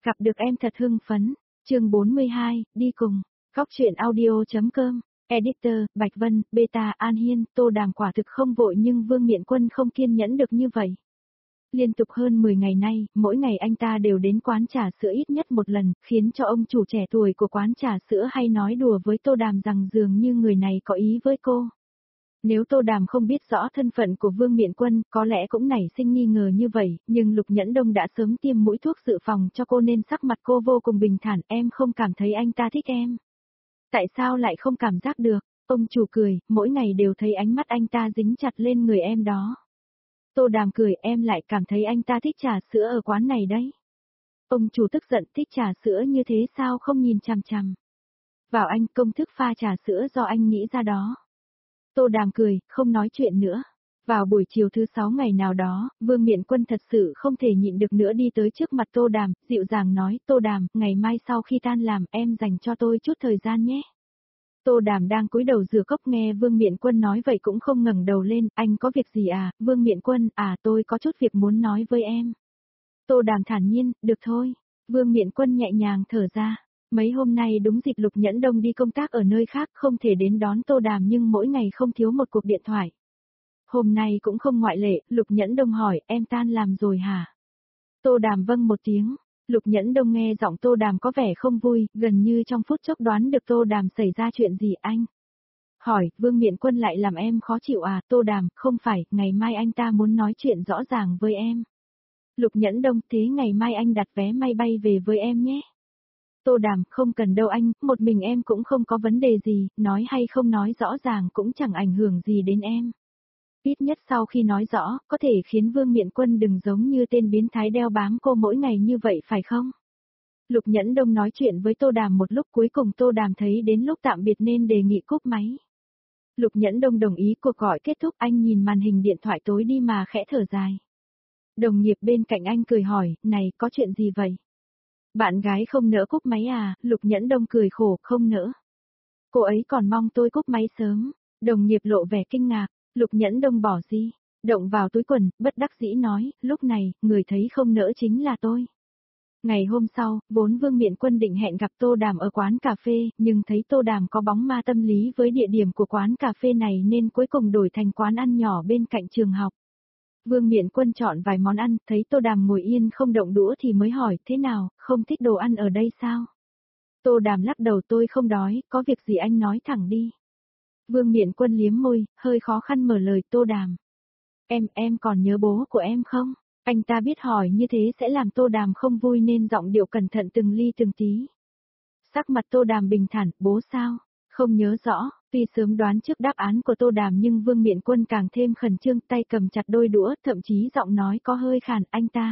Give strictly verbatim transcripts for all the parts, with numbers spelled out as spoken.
Gặp được em thật hưng phấn. Chương bốn mươi hai, đi cùng. Góc truyện audio.com. Editor, Bạch Vân, Beta, An Hiên, Tô Đàm quả thực không vội nhưng Vương Miện Quân không kiên nhẫn được như vậy. Liên tục hơn mười ngày nay, mỗi ngày anh ta đều đến quán trà sữa ít nhất một lần, khiến cho ông chủ trẻ tuổi của quán trà sữa hay nói đùa với Tô Đàm rằng dường như người này có ý với cô. Nếu Tô Đàm không biết rõ thân phận của Vương Miện Quân, có lẽ cũng nảy sinh nghi ngờ như vậy, nhưng Lục Nhẫn Đông đã sớm tiêm mũi thuốc dự phòng cho cô nên sắc mặt cô vô cùng bình thản, em không cảm thấy anh ta thích em. Tại sao lại không cảm giác được? Ông chủ cười, mỗi ngày đều thấy ánh mắt anh ta dính chặt lên người em đó. Tô Đàm cười, em lại cảm thấy anh ta thích trà sữa ở quán này đấy. Ông chủ tức giận, thích trà sữa như thế sao không nhìn chằm chằm. Vào anh, công thức pha trà sữa do anh nghĩ ra đó. Tô Đàm cười, không nói chuyện nữa. Vào buổi chiều thứ sáu ngày nào đó, Vương Miện Quân thật sự không thể nhịn được nữa đi tới trước mặt Tô Đàm, dịu dàng nói, Tô Đàm, ngày mai sau khi tan làm em dành cho tôi chút thời gian nhé. Tô Đàm đang cúi đầu rửa cốc nghe Vương Miện Quân nói vậy cũng không ngẩng đầu lên, anh có việc gì à, Vương Miện Quân, à tôi có chút việc muốn nói với em. Tô Đàm thản nhiên, được thôi. Vương Miện Quân nhẹ nhàng thở ra. Mấy hôm nay đúng dịp Lục Nhẫn Đông đi công tác ở nơi khác không thể đến đón Tô Đàm nhưng mỗi ngày không thiếu một cuộc điện thoại. Hôm nay cũng không ngoại lệ, Lục Nhẫn Đông hỏi, em tan làm rồi hả? Tô Đàm vâng một tiếng. Lục Nhẫn Đông nghe giọng Tô Đàm có vẻ không vui, gần như trong phút chốc đoán được Tô Đàm xảy ra chuyện gì anh. Hỏi, Vương Miện Quân lại làm em khó chịu à, Tô Đàm, không phải, ngày mai anh ta muốn nói chuyện rõ ràng với em. Lục Nhẫn Đông, thế ngày mai anh đặt vé máy bay về với em nhé. Tô Đàm, không cần đâu anh, một mình em cũng không có vấn đề gì, nói hay không nói rõ ràng cũng chẳng ảnh hưởng gì đến em. Ít nhất sau khi nói rõ, có thể khiến Vương Miện Quân đừng giống như tên biến thái đeo bám cô mỗi ngày như vậy phải không? Lục Nhẫn Đông nói chuyện với Tô Đàm một lúc cuối cùng Tô Đàm thấy đến lúc tạm biệt nên đề nghị cúp máy. Lục Nhẫn Đông đồng ý cuộc gọi kết thúc anh nhìn màn hình điện thoại tối đi mà khẽ thở dài. Đồng nghiệp bên cạnh anh cười hỏi, này có chuyện gì vậy? Bạn gái không nỡ cúp máy à, Lục Nhẫn Đông cười khổ, không nỡ. Cô ấy còn mong tôi cúp máy sớm. Đồng nghiệp lộ vẻ kinh ngạc, Lục Nhẫn Đông bỏ di động vào túi quần, bất đắc dĩ nói, lúc này, người thấy không nỡ chính là tôi. Ngày hôm sau, vốn Vương Miện Quân định hẹn gặp Tô Đàm ở quán cà phê, nhưng thấy Tô Đàm có bóng ma tâm lý với địa điểm của quán cà phê này nên cuối cùng đổi thành quán ăn nhỏ bên cạnh trường học. Vương Miện Quân chọn vài món ăn, thấy Tô Đàm ngồi yên không động đũa thì mới hỏi, thế nào, không thích đồ ăn ở đây sao? Tô Đàm lắc đầu, tôi không đói, có việc gì anh nói thẳng đi. Vương Miện Quân liếm môi, hơi khó khăn mở lời, Tô Đàm. Em, em còn nhớ bố của em không? Anh ta biết hỏi như thế sẽ làm Tô Đàm không vui nên giọng điệu cẩn thận từng ly từng tí. Sắc mặt Tô Đàm bình thản, bố sao? Không nhớ rõ, tuy sớm đoán trước đáp án của Tô Đàm nhưng Vương Miện Quân càng thêm khẩn trương, tay cầm chặt đôi đũa, thậm chí giọng nói có hơi khàn, anh ta.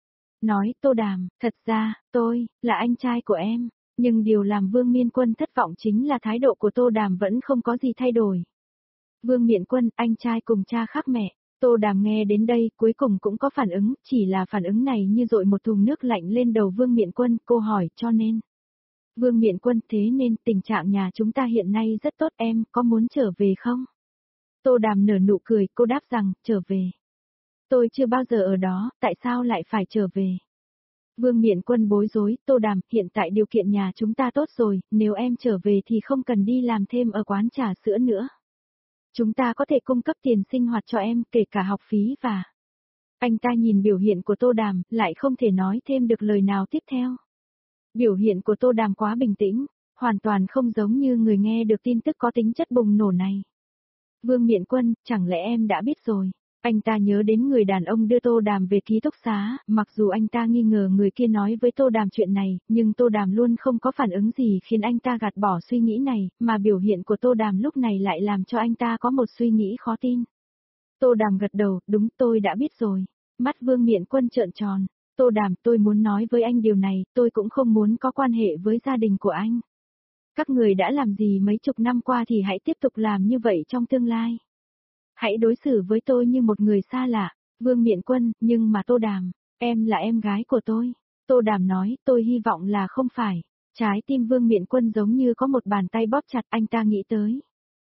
Nói, Tô Đàm, thật ra, tôi, là anh trai của em, nhưng điều làm Vương Miện Quân thất vọng chính là thái độ của Tô Đàm vẫn không có gì thay đổi. Vương Miện Quân, anh trai cùng cha khác mẹ. Tô Đàm nghe đến đây cuối cùng cũng có phản ứng, chỉ là phản ứng này như dội một thùng nước lạnh lên đầu Vương Miện Quân, cô hỏi cho nên. Vương Miện Quân, thế nên tình trạng nhà chúng ta hiện nay rất tốt, em có muốn trở về không? Tô Đàm nở nụ cười, cô đáp rằng, trở về. Tôi chưa bao giờ ở đó, tại sao lại phải trở về? Vương Miện Quân bối rối, Tô Đàm, hiện tại điều kiện nhà chúng ta tốt rồi, nếu em trở về thì không cần đi làm thêm ở quán trà sữa nữa. Chúng ta có thể cung cấp tiền sinh hoạt cho em, kể cả học phí và... Anh ta nhìn biểu hiện của Tô Đàm, lại không thể nói thêm được lời nào tiếp theo. Biểu hiện của Tô Đàm quá bình tĩnh, hoàn toàn không giống như người nghe được tin tức có tính chất bùng nổ này. Vương Miện Quân, chẳng lẽ em đã biết rồi? Anh ta nhớ đến người đàn ông đưa Tô Đàm về ký túc xá, mặc dù anh ta nghi ngờ người kia nói với Tô Đàm chuyện này, nhưng Tô Đàm luôn không có phản ứng gì khiến anh ta gạt bỏ suy nghĩ này, mà biểu hiện của Tô Đàm lúc này lại làm cho anh ta có một suy nghĩ khó tin. Tô Đàm gật đầu, đúng tôi đã biết rồi. Mắt Vương Miện Quân trợn tròn. Tô Đàm, tôi muốn nói với anh điều này, tôi cũng không muốn có quan hệ với gia đình của anh. Các người đã làm gì mấy chục năm qua thì hãy tiếp tục làm như vậy trong tương lai. Hãy đối xử với tôi như một người xa lạ. Vương Miện Quân, nhưng mà Tô Đàm, em là em gái của tôi. Tô Đàm nói, tôi hy vọng là không phải. Trái tim Vương Miện Quân giống như có một bàn tay bóp chặt, anh ta nghĩ tới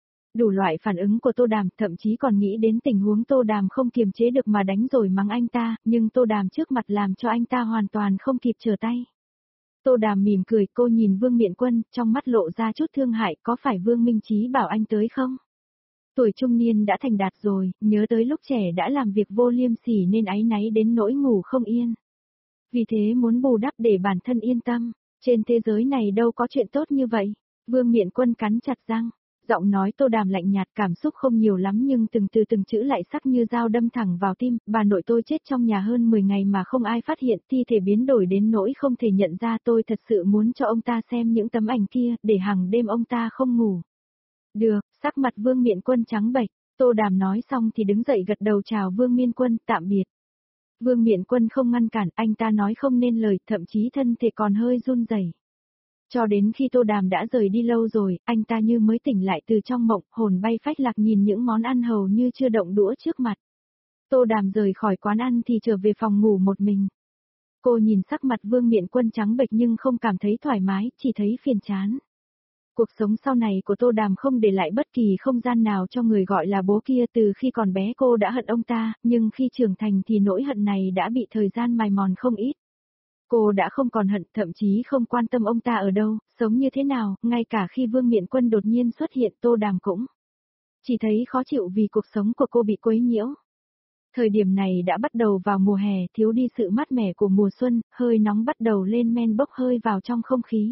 đủ loại phản ứng của Tô Đàm, thậm chí còn nghĩ đến tình huống Tô Đàm không kiềm chế được mà đánh rồi mắng anh ta, nhưng Tô Đàm trước mặt làm cho anh ta hoàn toàn không kịp trở tay. Tô Đàm mỉm cười, cô nhìn Vương Miện Quân, trong mắt lộ ra chút thương hại, có phải Vương Minh Chí bảo anh tới không? Tuổi trung niên đã thành đạt rồi, nhớ tới lúc trẻ đã làm việc vô liêm sỉ nên áy náy đến nỗi ngủ không yên. Vì thế muốn bù đắp để bản thân yên tâm, trên thế giới này đâu có chuyện tốt như vậy. Vương Miện Quân cắn chặt răng, giọng nói Tô Đàm lạnh nhạt, cảm xúc không nhiều lắm nhưng từng từ từng chữ lại sắc như dao đâm thẳng vào tim. Bà nội tôi chết trong nhà hơn mười ngày mà không ai phát hiện, thi thể biến đổi đến nỗi không thể nhận ra. Tôi thật sự muốn cho ông ta xem những tấm ảnh kia, để hàng đêm ông ta không ngủ. Được, sắc mặt Vương Miện Quân trắng bệch, Tô Đàm nói xong thì đứng dậy gật đầu chào Vương Miên Quân, tạm biệt. Vương Miện Quân không ngăn cản, anh ta nói không nên lời, thậm chí thân thể còn hơi run rẩy. Cho đến khi Tô Đàm đã rời đi lâu rồi, anh ta như mới tỉnh lại từ trong mộng, hồn bay phách lạc nhìn những món ăn hầu như chưa động đũa trước mặt. Tô Đàm rời khỏi quán ăn thì trở về phòng ngủ một mình. Cô nhìn sắc mặt Vương Miện Quân trắng bệch nhưng không cảm thấy thoải mái, chỉ thấy phiền chán. Cuộc sống sau này của Tô Đàm không để lại bất kỳ không gian nào cho người gọi là bố kia. Từ khi còn bé cô đã hận ông ta, nhưng khi trưởng thành thì nỗi hận này đã bị thời gian mài mòn không ít. Cô đã không còn hận, thậm chí không quan tâm ông ta ở đâu, sống như thế nào, ngay cả khi Vương Miện Quân đột nhiên xuất hiện Tô Đàm cũng chỉ thấy khó chịu vì cuộc sống của cô bị quấy nhiễu. Thời điểm này đã bắt đầu vào mùa hè, thiếu đi sự mát mẻ của mùa xuân, hơi nóng bắt đầu lên men bốc hơi vào trong không khí.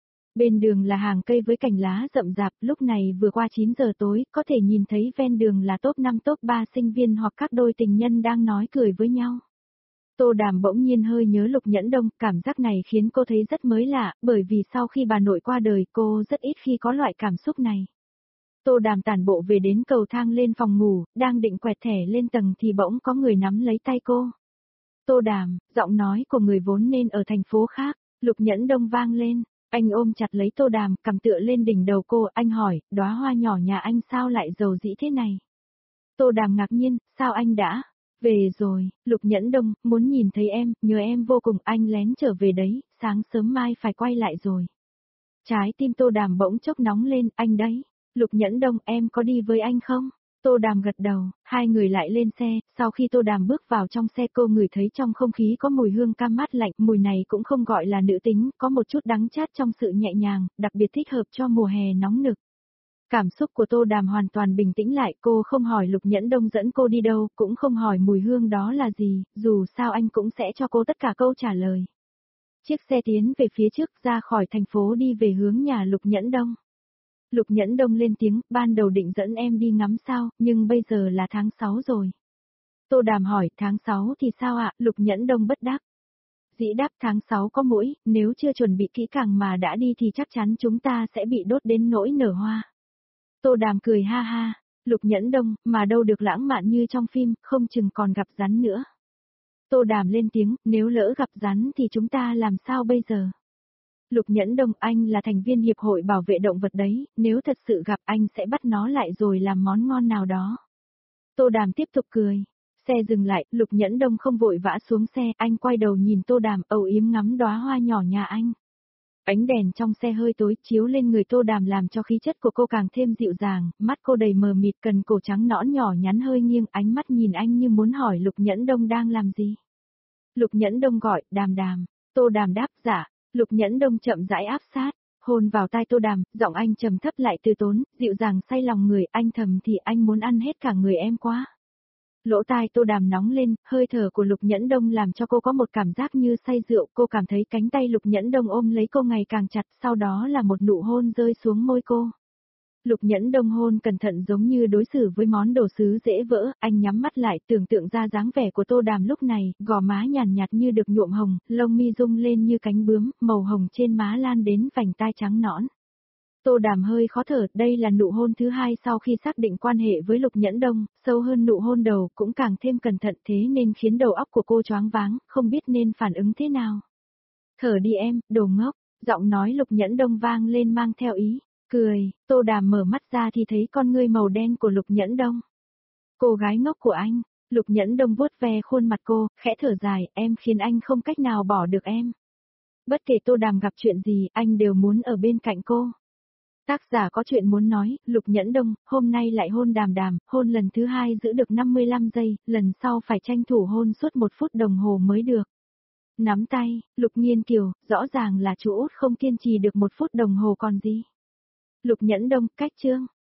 Bên đường là hàng cây với cành lá rậm rạp, lúc này vừa qua chín giờ tối, có thể nhìn thấy ven đường là top năm top ba sinh viên hoặc các đôi tình nhân đang nói cười với nhau. Tô Đàm bỗng nhiên hơi nhớ Lục Nhẫn Đông, cảm giác này khiến cô thấy rất mới lạ, bởi vì sau khi bà nội qua đời cô rất ít khi có loại cảm xúc này. Tô Đàm tản bộ về đến cầu thang lên phòng ngủ, đang định quẹt thẻ lên tầng thì bỗng có người nắm lấy tay cô. Tô Đàm, giọng nói của người vốn nên ở thành phố khác, Lục Nhẫn Đông vang lên. Anh ôm chặt lấy Tô Đàm, cầm tựa lên đỉnh đầu cô, anh hỏi, đóa hoa nhỏ nhà anh sao lại giàu dĩ thế này? Tô Đàm ngạc nhiên, sao anh đã về rồi? Lục Nhẫn Đông, muốn nhìn thấy em, nhớ em vô cùng, anh lén trở về đấy, sáng sớm mai phải quay lại rồi. Trái tim Tô Đàm bỗng chốc nóng lên, anh đấy. Lục Nhẫn Đông, em có đi với anh không? Tô Đàm gật đầu, hai người lại lên xe, sau khi Tô Đàm bước vào trong xe cô ngửi thấy trong không khí có mùi hương cam mát lạnh, mùi này cũng không gọi là nữ tính, có một chút đắng chát trong sự nhẹ nhàng, đặc biệt thích hợp cho mùa hè nóng nực. Cảm xúc của Tô Đàm hoàn toàn bình tĩnh lại, cô không hỏi Lục Nhẫn Đông dẫn cô đi đâu, cũng không hỏi mùi hương đó là gì, dù sao anh cũng sẽ cho cô tất cả câu trả lời. Chiếc xe tiến về phía trước ra khỏi thành phố đi về hướng nhà Lục Nhẫn Đông. Lục Nhẫn Đông lên tiếng, ban đầu định dẫn em đi ngắm sao, nhưng bây giờ là tháng sáu rồi. Tô Đàm hỏi, tháng sáu thì sao ạ? Lục Nhẫn Đông bất đắc dĩ đáp, tháng sáu có muỗi, nếu chưa chuẩn bị kỹ càng mà đã đi thì chắc chắn chúng ta sẽ bị đốt đến nỗi nở hoa. Tô Đàm cười ha ha, Lục Nhẫn Đông, mà đâu được lãng mạn như trong phim, không chừng còn gặp rắn nữa. Tô Đàm lên tiếng, nếu lỡ gặp rắn thì chúng ta làm sao bây giờ? Lục Nhẫn Đông, anh là thành viên hiệp hội bảo vệ động vật đấy, nếu thật sự gặp anh sẽ bắt nó lại rồi làm món ngon nào đó. Tô Đàm tiếp tục cười. Xe dừng lại, Lục Nhẫn Đông không vội vã xuống xe, anh quay đầu nhìn Tô Đàm âu yếm ngắm đóa hoa nhỏ nhà anh. Ánh đèn trong xe hơi tối chiếu lên người Tô Đàm làm cho khí chất của cô càng thêm dịu dàng, mắt cô đầy mờ mịt, cần cổ trắng nõn nhỏ nhắn hơi nghiêng, ánh mắt nhìn anh như muốn hỏi Lục Nhẫn Đông đang làm gì. Lục Nhẫn Đông gọi, Đàm Đàm. Tô Đàm đáp, dạ. Lục Nhẫn Đông chậm rãi áp sát, hôn vào tai Tô Đàm, giọng anh trầm thấp lại từ tốn, dịu dàng say lòng người, anh thầm thì anh muốn ăn hết cả người em quá. Lỗ tai Tô Đàm nóng lên, hơi thở của Lục Nhẫn Đông làm cho cô có một cảm giác như say rượu, cô cảm thấy cánh tay Lục Nhẫn Đông ôm lấy cô ngày càng chặt, sau đó là một nụ hôn rơi xuống môi cô. Lục Nhẫn Đông hôn cẩn thận giống như đối xử với món đồ sứ dễ vỡ, anh nhắm mắt lại tưởng tượng ra dáng vẻ của Tô Đàm lúc này, gò má nhàn nhạt như được nhuộm hồng, lông mi rung lên như cánh bướm, màu hồng trên má lan đến vành tai trắng nõn. Tô Đàm hơi khó thở, đây là nụ hôn thứ hai sau khi xác định quan hệ với Lục Nhẫn Đông, sâu hơn nụ hôn đầu cũng càng thêm cẩn thận thế nên khiến đầu óc của cô choáng váng, không biết nên phản ứng thế nào. Thở đi em, đồ ngốc, giọng nói Lục Nhẫn Đông vang lên mang theo ý. Cười, Tô Đàm mở mắt ra thì thấy con ngươi màu đen của Lục Nhẫn Đông. Cô gái ngốc của anh, Lục Nhẫn Đông vuốt ve khuôn mặt cô, khẽ thở dài, em khiến anh không cách nào bỏ được em. Bất kể Tô Đàm gặp chuyện gì, anh đều muốn ở bên cạnh cô. Tác giả có chuyện muốn nói, Lục Nhẫn Đông, hôm nay lại hôn Đàm Đàm, hôn lần thứ hai giữ được năm mươi lăm giây, lần sau phải tranh thủ hôn suốt một phút đồng hồ mới được. Nắm tay, Lục Nhiên Kiều, rõ ràng là chú út không kiên trì được một phút đồng hồ còn gì. Lục Nhẫn Đông, cách chương.